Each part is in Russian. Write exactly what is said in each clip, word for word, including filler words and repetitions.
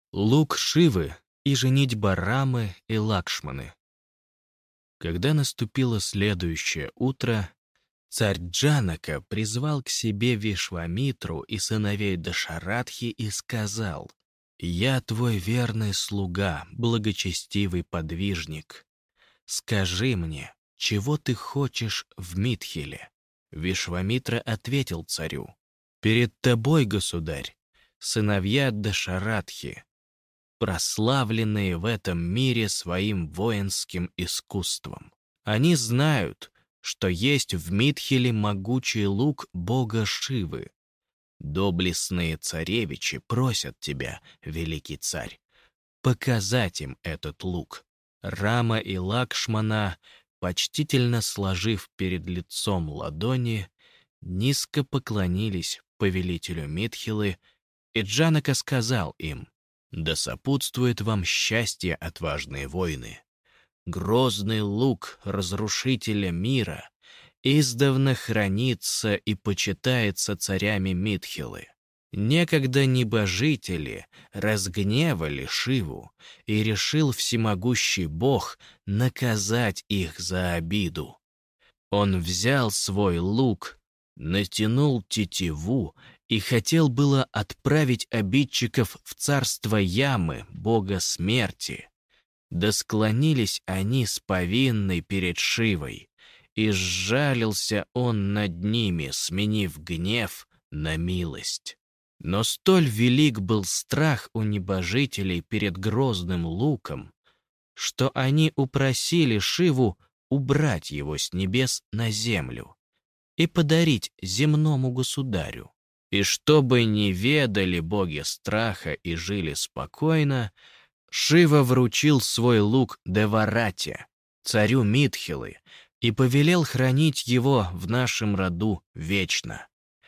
Лук Шивы и женитьба Рамы и Лакшманы. Когда наступило следующее утро, царь Джанака призвал к себе Вишвамитру и сыновей Дашаратхи и сказал: «Я твой верный слуга, благочестивый подвижник. Скажи мне, чего ты хочешь в Митхиле?» Вишвамитра ответил царю: «Перед тобой, государь, сыновья Дашаратхи, прославленные в этом мире своим воинским искусством. Они знают, что есть в Митхиле могучий лук бога Шивы. Доблестные царевичи просят тебя, великий царь, показать им этот лук». Рама и Лакшмана, почтительно сложив перед лицом ладони, низко поклонились повелителю Митхилы, и Джанака сказал им: «Да сопутствует вам счастье, отважные воины! Грозный лук разрушителя мира издавна хранится и почитается царями Митхилы. Некогда небожители разгневали Шиву, и решил всемогущий бог наказать их за обиду. Он взял свой лук, натянул тетиву и хотел было отправить обидчиков в царство Ямы, бога смерти. Да склонились они с повинной перед Шивой, и сжалился он над ними, сменив гнев на милость. Но столь велик был страх у небожителей перед грозным луком, что они упросили Шиву убрать его с небес на землю и подарить земному государю. И чтобы не ведали боги страха и жили спокойно, Шива вручил свой лук Деварате, царю Митхилы, и повелел хранить его в нашем роду вечно.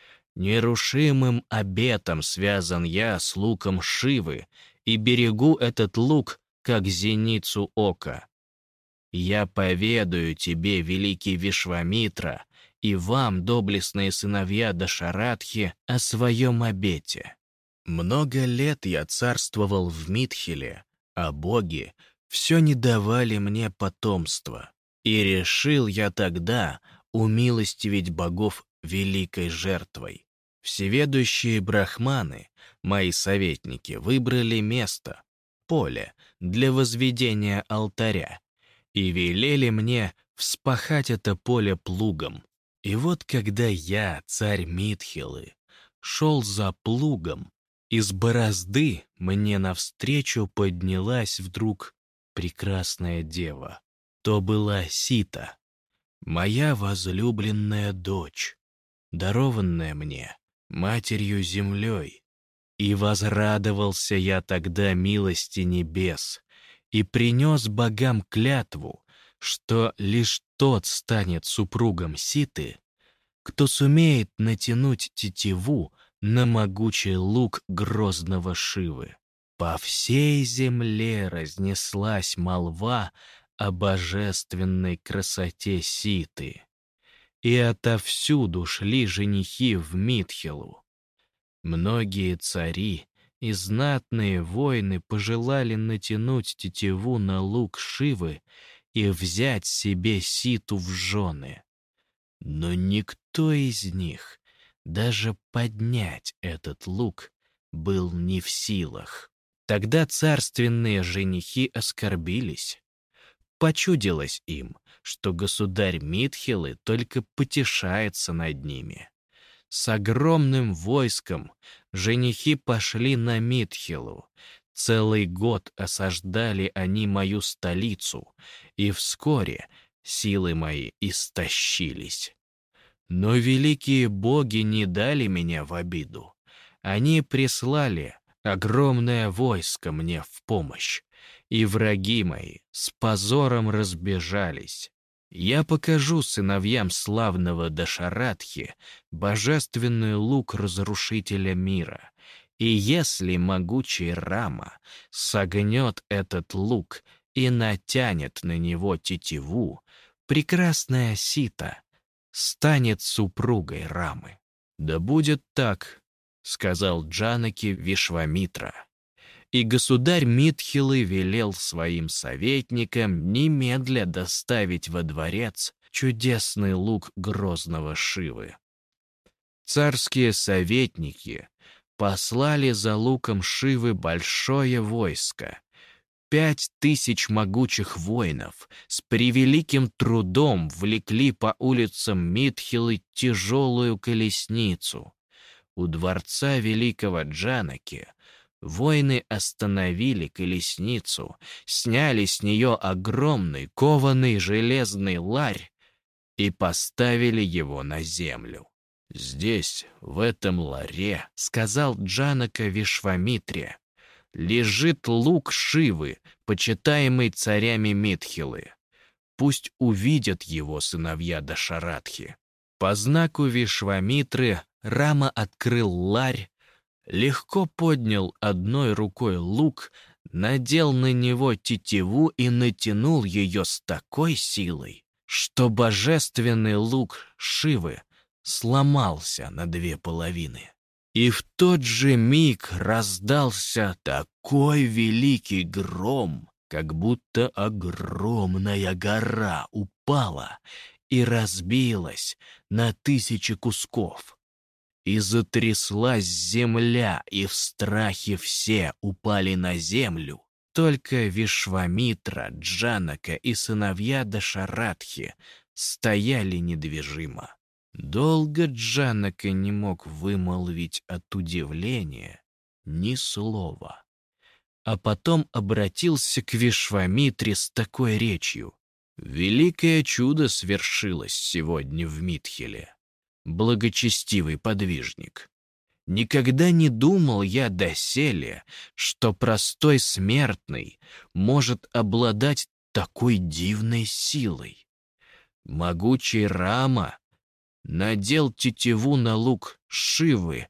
Нерушимым обетом связан я с луком Шивы и берегу этот лук, как зеницу ока. Я поведаю тебе, великий Вишвамитра, и вам, доблестные сыновья Дашаратхи, о своем обете. Много лет я царствовал в Митхиле, а боги все не давали мне потомства. И решил я тогда умилостивить богов великой жертвой. Всеведущие брахманы, мои советники, выбрали место, поле, для возведения алтаря, и велели мне вспахать это поле плугом. И вот когда я, царь Митхилы, шел за плугом, из борозды мне навстречу поднялась вдруг прекрасная дева. То была Сита, моя возлюбленная дочь, дарованная мне матерью землей. И возрадовался я тогда милости небес и принес богам клятву, что лишь тот станет супругом Ситы, кто сумеет натянуть тетиву на могучий лук грозного Шивы. По всей земле разнеслась молва о божественной красоте Ситы, и отовсюду шли женихи в Митхилу. Многие цари и знатные воины пожелали натянуть тетиву на лук Шивы и взять себе Ситу в жены. Но никто из них даже поднять этот лук был не в силах. Тогда царственные женихи оскорбились. Почудилось им, что государь Митхилы только потешается над ними. С огромным войском женихи пошли на Митхилу. Целый год осаждали они мою столицу, и вскоре силы мои истощились. Но великие боги не дали меня в обиду. Они прислали огромное войско мне в помощь, и враги мои с позором разбежались. Я покажу сыновьям славного Дашаратхи божественный лук разрушителя мира, и если могучий Рама согнет этот лук и натянет на него тетиву, прекрасная Сита станет супругой Рамы. «Да будет так», — сказал Джанаки Вишвамитра. И государь Митхилы велел своим советникам немедля доставить во дворец чудесный лук грозного Шивы. Царские советники послали за луком Шивы большое войско. Пять тысяч могучих воинов с превеликим трудом влекли по улицам Митхилы тяжелую колесницу. У дворца великого Джанаки воины остановили колесницу, сняли с нее огромный кованый железный ларь и поставили его на землю. «Здесь, в этом ларе, — сказал Джанака Вишвамитре, — лежит лук Шивы, почитаемый царями Митхилы. Пусть увидят его сыновья Дашаратхи». По знаку Вишвамитры Рама открыл ларь, легко поднял одной рукой лук, надел на него тетиву и натянул ее с такой силой, что божественный лук Шивы сломался на две половины. И в тот же миг раздался такой великий гром, как будто огромная гора упала и разбилась на тысячи кусков. И затряслась земля, и в страхе все упали на землю. Только Вишвамитра, Джанака и сыновья Дашаратхи стояли недвижимо. Долго Джанака не мог вымолвить от удивления ни слова. А потом обратился к Вишвамитре с такой речью: «Великое чудо свершилось сегодня в Митхиле, благочестивый подвижник. Никогда не думал я доселе, что простой смертный может обладать такой дивной силой. Могучий Рама надел тетиву на лук Шивы,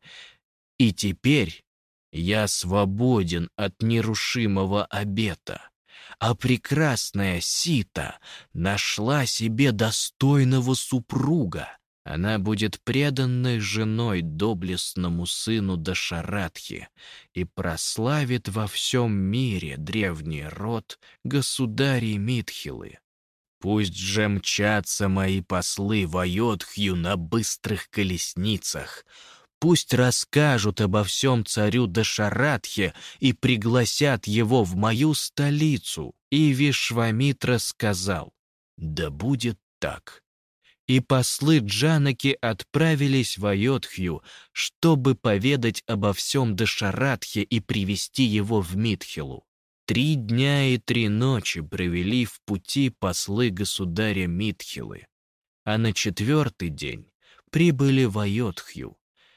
и теперь я свободен от нерушимого обета, а прекрасная Сита нашла себе достойного супруга. Она будет преданной женой доблестному сыну Дашаратхи и прославит во всем мире древний род государей Митхилы. Пусть же мчатся мои послы в Айодхью на быстрых колесницах. Пусть расскажут обо всем царю Дашаратхе и пригласят его в мою столицу». И Вишвамитра сказал: «Да будет так». И послы Джанаки отправились в Айодхью, чтобы поведать обо всем Дашаратхе и привести его в Митхилу. Три дня и три ночи провели в пути послы государя Митхилы, а на четвертый день прибыли в Айодхью.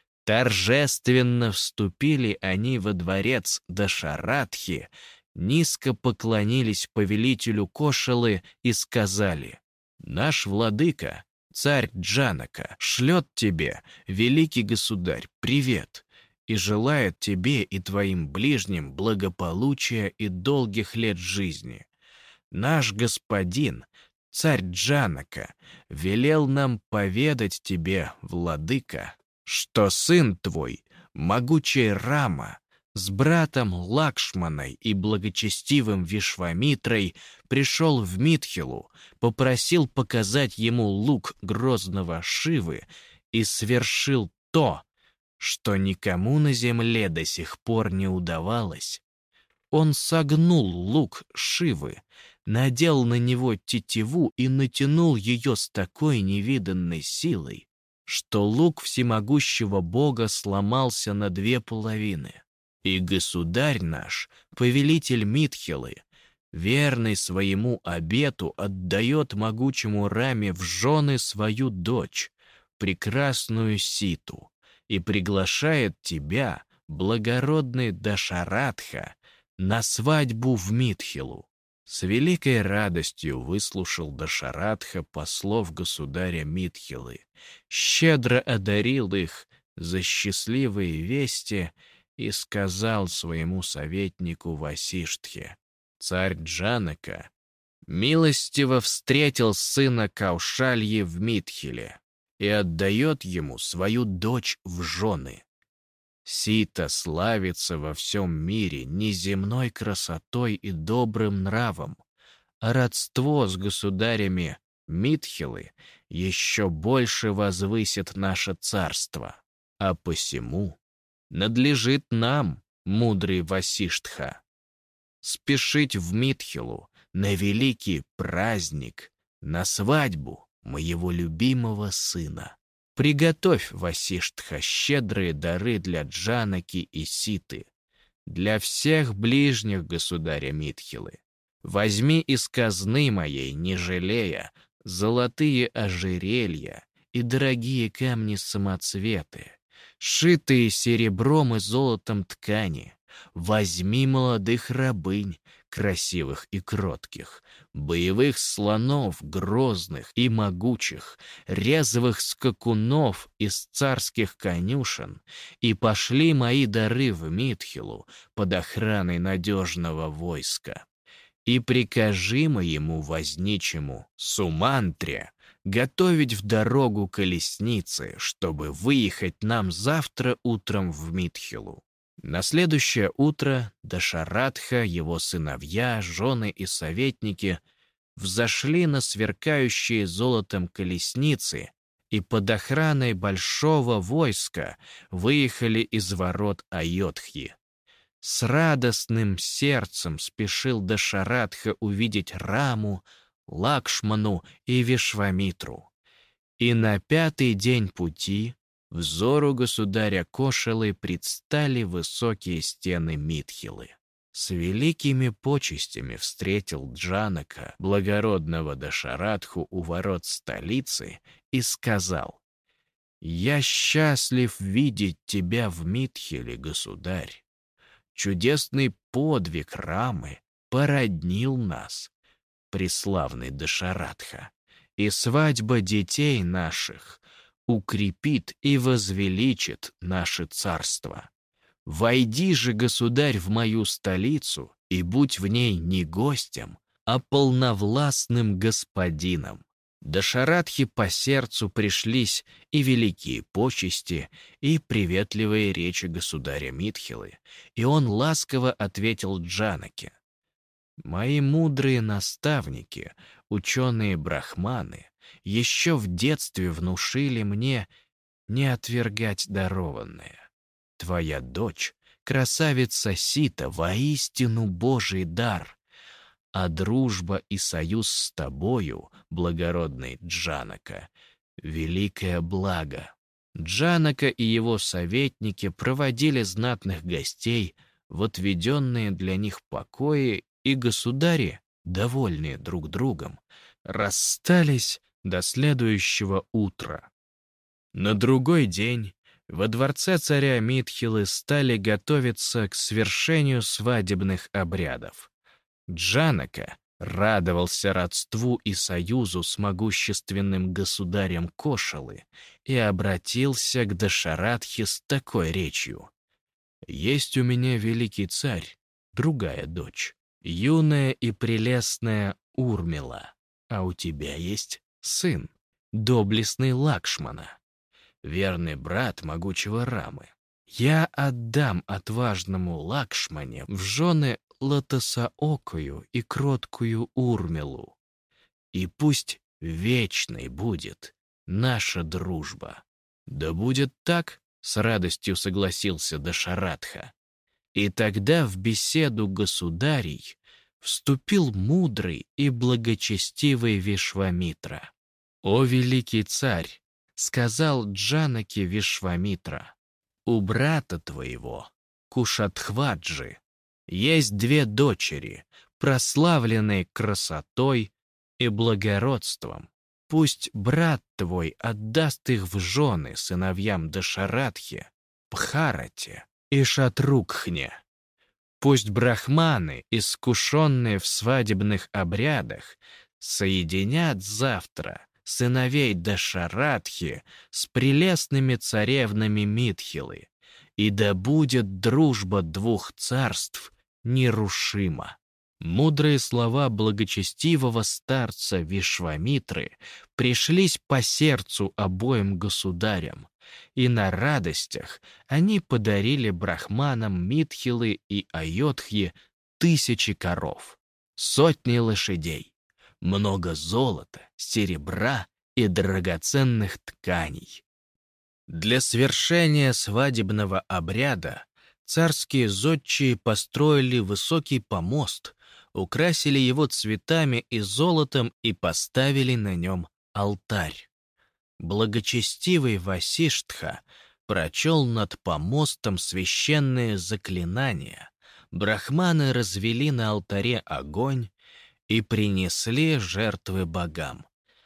Торжественно вступили они во дворец Дашаратхи, низко поклонились повелителю Кошалы и сказали: «Наш владыка, царь Джанака, шлет тебе, великий государь, привет и желает тебе и твоим ближним благополучия и долгих лет жизни. Наш господин, царь Джанака, велел нам поведать тебе, владыка, что сын твой, могучий Рама, с братом Лакшманой и благочестивым Вишвамитрой пришел в Митхилу, попросил показать ему лук грозного Шивы и свершил то, что никому на земле до сих пор не удавалось. Он согнул лук Шивы, надел на него тетиву и натянул ее с такой невиданной силой, что лук всемогущего Бога сломался на две половины. И государь наш, повелитель Митхилы, верный своему обету, отдает могучему Раме в жены свою дочь, прекрасную Ситу, и приглашает тебя, благородный Дашаратха, на свадьбу в Митхилу». С великой радостью выслушал Дашаратха послов государя Митхилы, щедро одарил их за счастливые вести и сказал своему советнику Васиштхе: «Царь Джанака милостиво встретил сына Каушальи в Митхиле и отдает ему свою дочь в жены. Сита славится во всем мире не земной красотой и добрым нравом, а родство с государями Митхилы еще больше возвысит наше царство. А посему надлежит нам, мудрый Васиштха, спешить в Митхилу на великий праздник, на свадьбу моего любимого сына. Приготовь, Васиштха, щедрые дары для Джанаки и Ситы, для всех ближних государя Митхилы. Возьми из казны моей, не жалея, золотые ожерелья и дорогие камни-самоцветы, шитые серебром и золотом ткани. Возьми молодых рабынь, красивых и кротких, боевых слонов, грозных и могучих, резвых скакунов из царских конюшен, и пошли мои дары в Митхилу под охраной надежного войска. И прикажи моему возничему Сумантре готовить в дорогу колесницы, чтобы выехать нам завтра утром в Митхилу. На следующее утро Дашаратха, его сыновья, жены и советники взошли на сверкающие золотом колесницы и под охраной большого войска выехали из ворот Айодхи. С радостным сердцем спешил Дашаратха увидеть Раму, Лакшману и Вишвамитру. И на пятый день пути взору государя Кошелы предстали высокие стены Митхилы. С великими почестями встретил Джанака, благородного Дашаратху, у ворот столицы и сказал: «Я счастлив видеть тебя в Митхиле, государь. Чудесный подвиг Рамы породнил нас, преславный Дашаратха, и свадьба детей наших укрепит и возвеличит наше царство. Войди же, государь, в мою столицу и будь в ней не гостем, а полновластным господином». Дашаратхе по сердцу пришлись и великие почести, и приветливые речи государя Митхилы, и он ласково ответил Джанаке: «Мои мудрые наставники, ученые-брахманы, еще в детстве внушили мне не отвергать дарованное. Твоя дочь, красавица Сита, воистину Божий дар, а дружба и союз с тобою, благородный Джанака, великое благо». Джанака и его советники проводили знатных гостей в отведенные для них покои, и государи, довольные друг другом, расстались до следующего утра. На другой день во дворце царя Митхилы стали готовиться к свершению свадебных обрядов. Джанака радовался родству и союзу с могущественным государем Кошелы и обратился к Дашаратхе с такой речью: «Есть у меня великий царь, другая дочь, юная и прелестная Урмила, а у тебя есть сын, доблестный Лакшмана, верный брат могучего Рамы. Я отдам отважному Лакшмане в жены лотосоокую и кроткую Урмилу, и пусть вечной будет наша дружба». «Да будет так», — с радостью согласился Дашаратха. И тогда в беседу государей вступил мудрый и благочестивый Вишвамитра. «О великий царь», — сказал Джанаке Вишвамитра, «у брата твоего, Кушатхваджи, есть две дочери, прославленные красотой и благородством. Пусть брат твой отдаст их в жены сыновьям Дашаратхе, Пхарате и Шатрукхне. Пусть брахманы, искушенные в свадебных обрядах, соединят завтра сыновей Дашаратхи с прелестными царевнами Митхилы, и да будет дружба двух царств нерушима». Мудрые слова благочестивого старца Вишвамитры пришлись по сердцу обоим государям, и на радостях они подарили брахманам Митхилы и Айодхи тысячи коров, сотни лошадей, много золота, серебра и драгоценных тканей. Для свершения свадебного обряда царские зодчие построили высокий помост, украсили его цветами и золотом и поставили на нем алтарь. Благочестивый Васиштха прочел над помостом священные заклинания. Брахманы развели на алтаре огонь и принесли жертвы богам.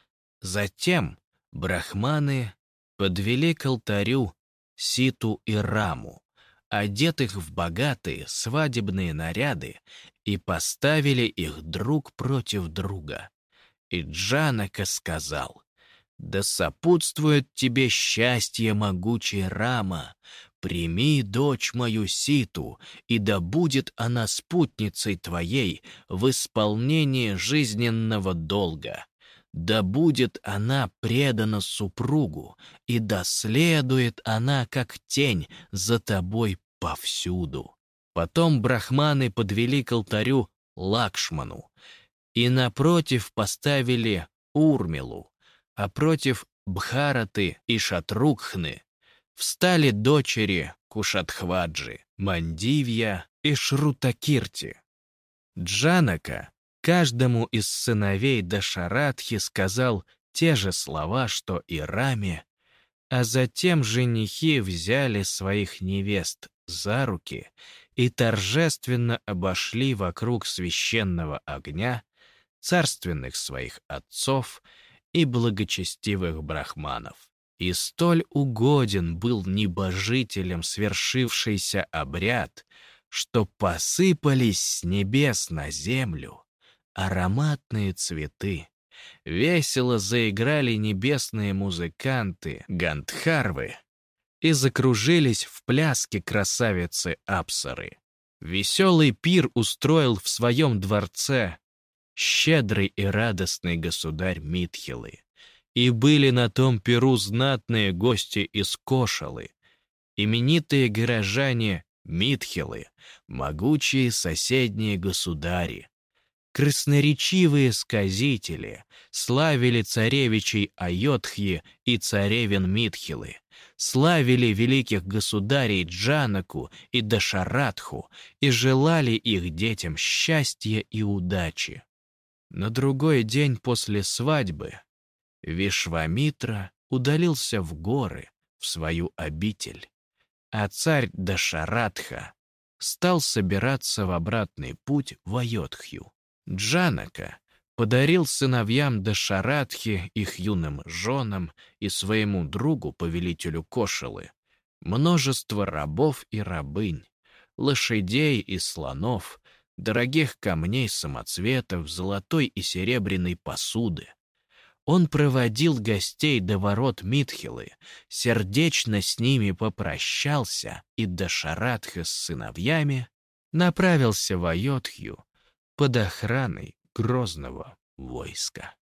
Затем брахманы подвели к алтарю Ситу и Раму, одетых в богатые свадебные наряды, и поставили их друг против друга. И Джанака сказал: «Да сопутствует тебе счастье, могучий Рама! Прими дочь мою Ситу, и да будет она спутницей твоей в исполнении жизненного долга. Да будет она предана супругу, и да следует она, как тень, за тобой повсюду». Потом брахманы подвели к алтарю Лакшману, и напротив поставили Урмилу, а против Бхараты и Шатрукхны встали дочери Кушатхваджи, Мандивья и Шрутакирти. Джанака каждому из сыновей Дашаратхи сказал те же слова, что и Раме, а затем женихи взяли своих невест за руки и торжественно обошли вокруг священного огня царственных своих отцов и благочестивых брахманов. И столь угоден был небожителям свершившийся обряд, что посыпались с небес на землю ароматные цветы. Весело заиграли небесные музыканты Гандхарвы и закружились в пляске красавицы Апсары. Веселый пир устроил в своем дворце щедрый и радостный государь Митхилы. И были на том пиру знатные гости из Кошалы, именитые горожане Митхилы, могучие соседние государи. Красноречивые сказители славили царевичей Айодхи и царевин Митхилы, славили великих государей Джанаку и Дашаратху и желали их детям счастья и удачи. На другой день после свадьбы Вишвамитра удалился в горы, в свою обитель, а царь Дашаратха стал собираться в обратный путь в Айодхью. Джанака подарил сыновьям Дашаратхи, их юным женам и своему другу, повелителю Кошалы, множество рабов и рабынь, лошадей и слонов, дорогих камней самоцветов, золотой и серебряной посуды. Он проводил гостей до ворот Митхилы, сердечно с ними попрощался, и Дашаратха с сыновьями направился в Айодхью под охраной грозного войска.